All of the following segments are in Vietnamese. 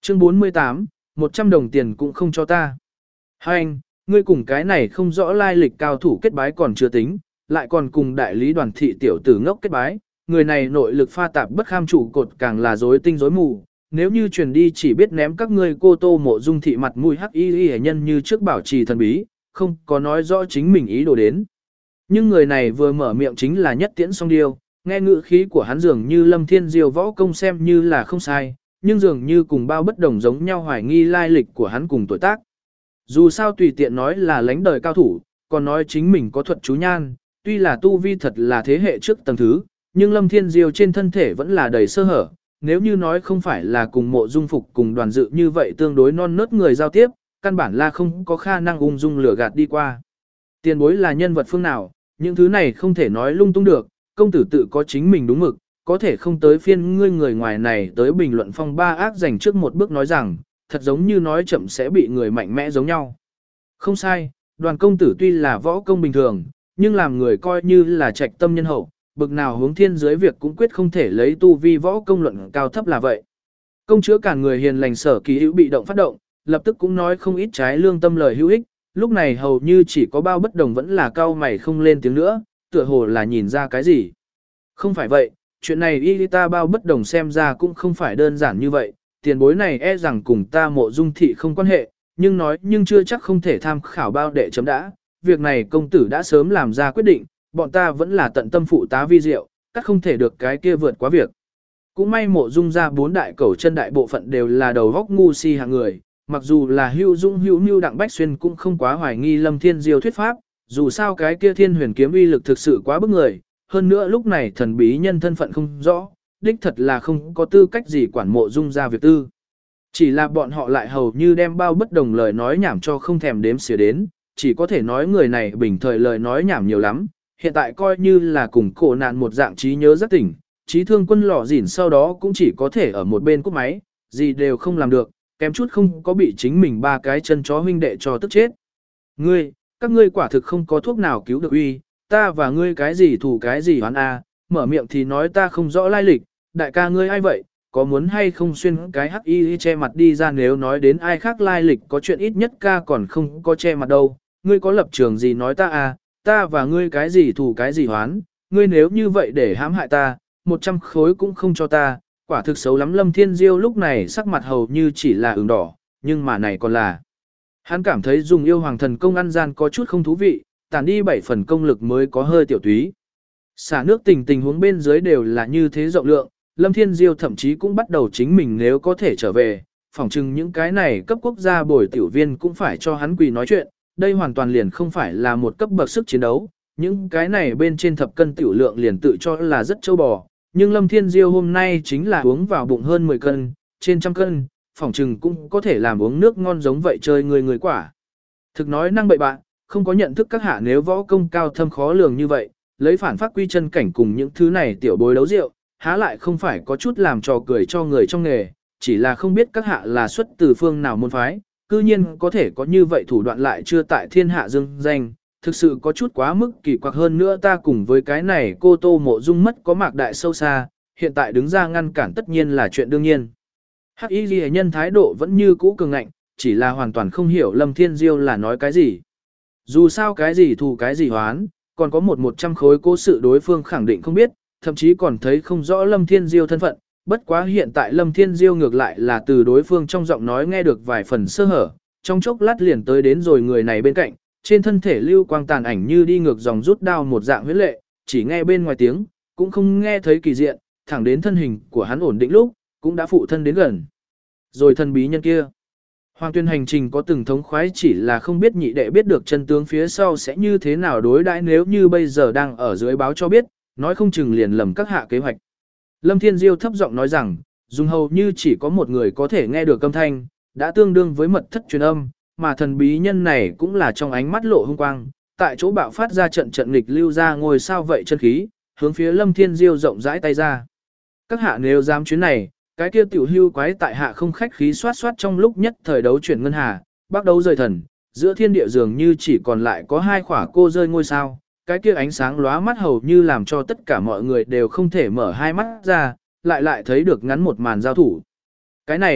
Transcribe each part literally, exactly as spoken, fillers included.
Chương bốn mươi tám, một trăm đồng tiền cũng không cho ta. Hai anh, ngươi cùng cái này không rõ lai lịch cao thủ kết bái còn chưa tính, lại còn cùng đại lý đoàn thị tiểu tử ngốc kết bái, người này nội lực pha tạp bất kham trụ cột càng là rối tinh rối mù, nếu như truyền đi chỉ biết ném các ngươi cô Tô Mộ Dung thị mặt mũi hắc y y nhân như trước bảo trì thần bí, không có nói rõ chính mình ý đồ đến. Nhưng người này vừa mở miệng chính là nhất tiễn song điêu, nghe ngữ khí của hắn dường như Lâm Thiên Diêu võ công xem như là không sai, nhưng dường như cùng bao bất đồng giống nhau hoài nghi lai lịch của hắn cùng tuổi tác. Dù sao tùy tiện nói là lãnh đời cao thủ, còn nói chính mình có thuật chú nhan, tuy là tu vi thật là thế hệ trước tầng thứ, nhưng Lâm Thiên Diêu trên thân thể vẫn là đầy sơ hở, nếu như nói không phải là cùng Mộ Dung Phục cùng đoàn dự như vậy tương đối non nớt người giao tiếp, căn bản là không có khả năng ung dung lừa gạt đi qua. Tiền bối là nhân vật phương nào, những thứ này không thể nói lung tung được, công tử tự có chính mình đúng mực, có thể không tới phiên ngươi người ngoài này tới bình luận phong ba ác dành trước một bước nói rằng, thật giống như nói chậm sẽ bị người mạnh mẽ giống nhau. Không sai, đoàn công tử tuy là võ công bình thường, nhưng làm người coi như là trạch tâm nhân hậu, bực nào hướng thiên dưới việc cũng quyết không thể lấy tu vi võ công luận cao thấp là vậy. Công chữa cả người hiền lành Sở Kỳ hữu bị động phát động, lập tức cũng nói không ít trái lương tâm lời hữu ích, lúc này hầu như chỉ có bao bất đồng vẫn là cao mày không lên tiếng nữa, tựa hồ là nhìn ra cái gì. Không phải vậy, chuyện này y ta bao bất đồng xem ra cũng không phải đơn giản như vậy, tiền bối này e rằng cùng ta Mộ Dung thị không quan hệ, nhưng nói nhưng chưa chắc không thể tham khảo bao đệ chấm đã, việc này công tử đã sớm làm ra quyết định, bọn ta vẫn là tận tâm phụ tá vi diệu, các không thể được cái kia vượt quá việc. Cũng may Mộ Dung ra bốn đại cẩu chân đại bộ phận đều là đầu góc ngu si hạng người, mặc dù là hữu dung hữu mưu đặng bách xuyên cũng không quá hoài nghi Lâm Thiên Diêu thuyết pháp, dù sao cái kia thiên huyền kiếm uy lực thực sự quá bức người, hơn nữa lúc này thần bí nhân thân phận không rõ, đích thật là không có tư cách gì quản Mộ Dung ra việc tư. Chỉ là bọn họ lại hầu như đem bao bất đồng lời nói nhảm cho không thèm đếm xỉa đến, chỉ có thể nói người này bình thời lời nói nhảm nhiều lắm, hiện tại coi như là cùng cổ nạn một dạng trí nhớ rất tỉnh, trí thương quân lò dỉn sau đó cũng chỉ có thể ở một bên cúp máy, gì đều không làm được, kém chút không có bị chính mình ba cái chân chó huynh đệ cho tức chết. Ngươi, các ngươi quả thực không có thuốc nào cứu được uy, ta và ngươi cái gì thủ cái gì hoán a, mở miệng thì nói ta không rõ lai lịch, đại ca ngươi ai vậy, có muốn hay không xuyên cái hắc y che mặt đi ra, nếu nói đến ai khác lai lịch có chuyện ít nhất ca còn không có che mặt đâu, ngươi có lập trường gì nói ta à, ta và ngươi cái gì thủ cái gì hoán, ngươi nếu như vậy để hãm hại ta, một trăm khối cũng không cho ta, quả thực xấu lắm. Lâm Thiên Diêu lúc này sắc mặt hầu như chỉ là ửng đỏ, nhưng mà này còn là. Hắn cảm thấy dùng yêu hoàng thần công ăn gian có chút không thú vị, tản đi bảy phần công lực mới có hơi tiểu túy. Xả nước tình tình huống bên dưới đều là như thế rộng lượng, Lâm Thiên Diêu thậm chí cũng bắt đầu chính mình nếu có thể trở về, phỏng chừng những cái này cấp quốc gia bồi tiểu viên cũng phải cho hắn quỳ nói chuyện, đây hoàn toàn liền không phải là một cấp bậc sức chiến đấu, những cái này bên trên thập cân tiểu lượng liền tự cho là rất châu bò, nhưng Lâm Thiên Diêu hôm nay chính là uống vào bụng hơn mười cân, trên trăm cân, phỏng chừng cũng có thể làm uống nước ngon giống vậy chơi người người quả. Thực nói năng bậy bạn, không có nhận thức các hạ nếu võ công cao thâm khó lường như vậy, lấy phản phát quy chân cảnh cùng những thứ này tiểu bối đấu rượu, há lại không phải có chút làm trò cười cho người trong nghề, chỉ là không biết các hạ là xuất từ phương nào môn phái, cư nhiên có thể có như vậy thủ đoạn lại chưa tại thiên hạ dương danh, thực sự có chút quá mức kỳ quặc. Hơn nữa ta cùng với cái này cô Tô Mộ Dung mất có mạc đại sâu xa, hiện tại đứng ra ngăn cản tất nhiên là chuyện đương nhiên. Hắc Y Ghi nhân thái độ vẫn như cũ cường ngạnh, chỉ là hoàn toàn không hiểu Lâm Thiên Diêu là nói cái gì. Dù sao cái gì thù cái gì hoán, còn có một một trăm khối cố sự đối phương khẳng định không biết, thậm chí còn thấy không rõ Lâm Thiên Diêu thân phận, bất quá hiện tại Lâm Thiên Diêu ngược lại là từ đối phương trong giọng nói nghe được vài phần sơ hở, trong chốc lát liền tới đến rồi người này bên cạnh, trên thân thể lưu quang tàn ảnh như đi ngược dòng rút đao một dạng huyết lệ, chỉ nghe bên ngoài tiếng, cũng không nghe thấy kỳ diện, thẳng đến thân hình của hắn ổn định lúc, cũng đã phụ thân đến gần. Rồi thân bí nhân kia. Hoàng tuyên hành trình có từng thống khoái, chỉ là không biết nhị đệ biết được chân tướng phía sau sẽ như thế nào đối đãi, nếu như bây giờ đang ở dưới báo cho biết, nói không chừng liền lầm các hạ kế hoạch. Lâm Thiên Diêu thấp giọng nói rằng, dùng hầu như chỉ có một người có thể nghe được âm thanh, đã tương đương với mật thất truyền âm, mà thần bí nhân này cũng là trong ánh mắt lộ hung quang, tại chỗ bạo phát ra trận trận nghịch lưu ra ngồi sao vậy chân khí, hướng phía Lâm Thiên Diêu rộng rãi tay ra. Các hạ nếu dám chuyến này, cái kia tiểu hưu quái tại hạ không khách khí xoát xoát trong lúc nhất thời đấu chuyển ngân hà, bắt đấu rời thần, giữa thiên địa dường như chỉ còn lại có hai khỏa cô rơi ngôi sao, cái kia ánh sáng lóa mắt hầu như làm cho tất cả mọi người đều không thể mở hai mắt ra, lại lại thấy được ngắn một màn giao thủ. Cái này,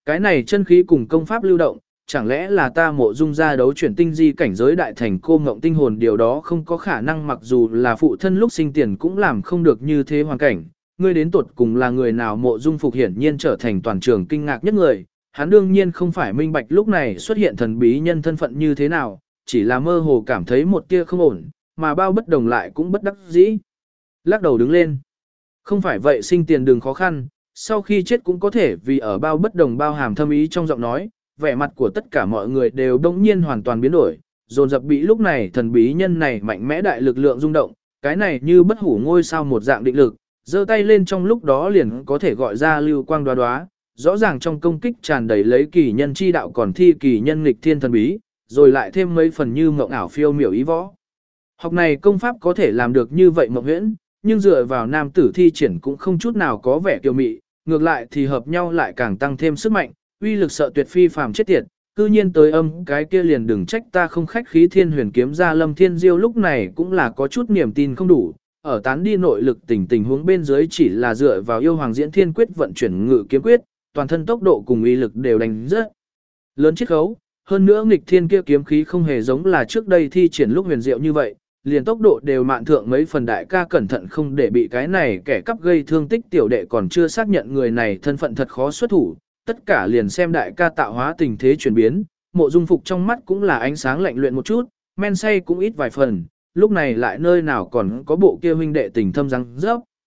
Cái này chân khí cùng công pháp lưu động, chẳng lẽ là ta mộ dung ra đấu chuyển tinh di cảnh giới đại thành cô ngộng tinh hồn, điều đó không có khả năng, mặc dù là phụ thân lúc sinh tiền cũng làm không được như thế hoàn cảnh. Ngươi đến tuột cùng là người nào? Mộ dung phục hiển nhiên trở thành toàn trường kinh ngạc nhất người, hắn đương nhiên không phải minh bạch lúc này xuất hiện thần bí nhân thân phận như thế nào, chỉ là mơ hồ cảm thấy một tia không ổn, mà bao bất đồng lại cũng bất đắc dĩ. Lắc đầu đứng lên. Không phải vậy sinh tiền đừng khó khăn, sau khi chết cũng có thể, vì ở bao bất đồng bao hàm thâm ý trong giọng nói, vẻ mặt của tất cả mọi người đều đông nhiên hoàn toàn biến đổi, dồn dập bị lúc này thần bí nhân này mạnh mẽ đại lực lượng rung động, cái này như bất hủ ngôi sao một dạng định lực, giơ tay lên trong lúc đó liền có thể gọi ra lưu quang đoá đoá, rõ ràng trong công kích tràn đầy lấy kỳ nhân chi đạo còn thi kỳ nhân nghịch thiên thần bí, rồi lại thêm mấy phần như mộng ảo phiêu miểu ý võ. Học này công pháp có thể làm được như vậy mộng huyễn, nhưng dựa vào nam tử thi triển cũng không chút nào có vẻ kiêu mị, ngược lại thì hợp nhau lại càng tăng thêm sức mạnh, uy lực sợ tuyệt phi phàm chết tiệt. Cư nhiên tới âm cái kia liền đừng trách ta không khách khí. Thiên huyền kiếm ra Lâm Thiên Diêu lúc này cũng là có chút niềm tin không đủ, ở tán đi nội lực tình tình huống bên dưới chỉ là dựa vào yêu hoàng diễn thiên quyết vận chuyển ngự kiếm quyết, toàn thân tốc độ cùng uy lực đều đánh rất lớn chiết khấu. Hơn nữa nghịch thiên kia kiếm khí không hề giống là trước đây thi triển lúc huyền diệu như vậy, liền tốc độ đều mạn thượng mấy phần. Đại ca cẩn thận không để bị cái này kẻ cắp gây thương tích. Tiểu đệ còn chưa xác nhận người này thân phận thật khó xuất thủ, tất cả liền xem đại ca tạo hóa tình thế chuyển biến. Mộ dung phục trong mắt cũng là ánh sáng lạnh luyện một chút, men say cũng ít vài phần, lúc này lại nơi nào còn có bộ kia huynh đệ tình thâm răng rớp.